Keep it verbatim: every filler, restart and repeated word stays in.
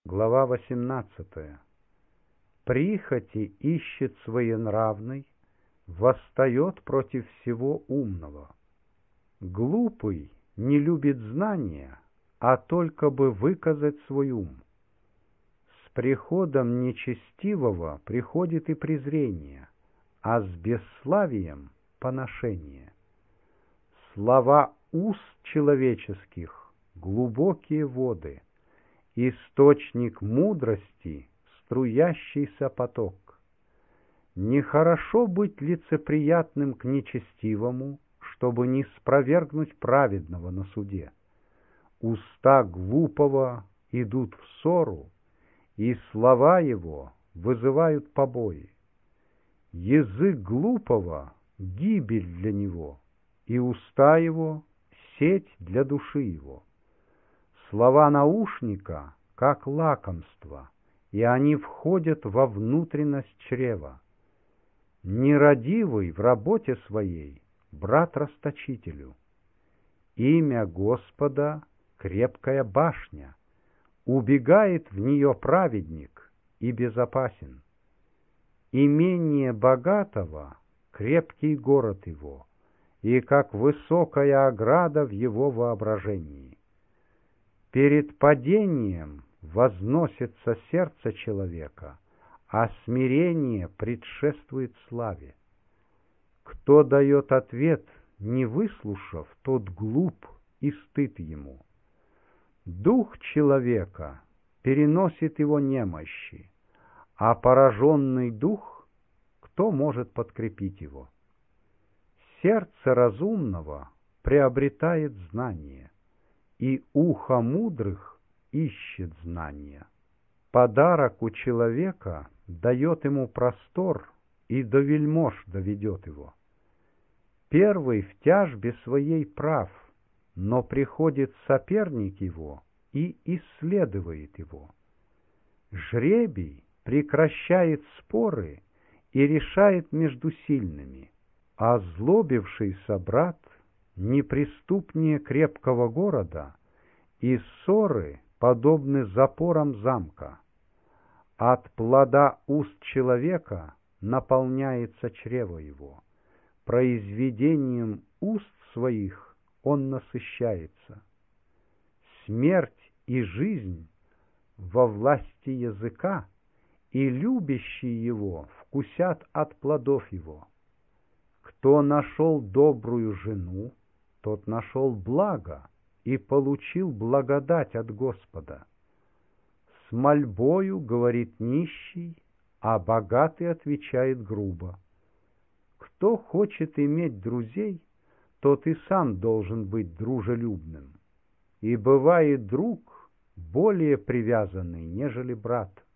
Глава восемнадцатая. Прихоти ищет своенравный, восстает против всего умного. Глупый не любит знания, а только бы выказать свой ум. С приходом нечестивого приходит и презрение, а с бесславием — поношение. Слова уст человеческих — глубокие воды, источник мудрости — струящийся поток. Нехорошо быть лицеприятным к нечестивому, чтобы не спровергнуть праведного на суде. Уста глупого идут в ссору, и слова его вызывают побои. Язык глупого — гибель для него, и уста его — сеть для души его. Слова наушника — как лакомство, и они входят во внутренность чрева. Нерадивый в работе своей — брат расточителю. Имя Господа — крепкая башня, убегает в нее праведник и безопасен. Имение богатого — крепкий город его, и как высокая ограда в его воображении. Перед падением возносится сердце человека, а смирение предшествует славе. Кто дает ответ, не выслушав, тот глуп, и стыд ему. Дух человека переносит его немощи, а пораженный дух, кто может подкрепить его? Сердце разумного приобретает знание, и ухо мудрых ищет знания. Подарок у человека дает ему простор и до вельмож доведет его. Первый в тяжбе своей прав, но приходит соперник его и исследует его. Жребий прекращает споры и решает между сильными, а озлобившийся брат неприступнее крепкого города, и ссоры подобны запорам замка. От плода уст человека наполняется чрево его, произведением уст своих он насыщается. Смерть и жизнь во власти языка, и любящие его вкусят от плодов его. Кто нашел добрую жену, тот нашел благо и получил благодать от Господа. С мольбою говорит нищий, а богатый отвечает грубо. Кто хочет иметь друзей, тот и сам должен быть дружелюбным. И бывает друг более привязанный, нежели брат.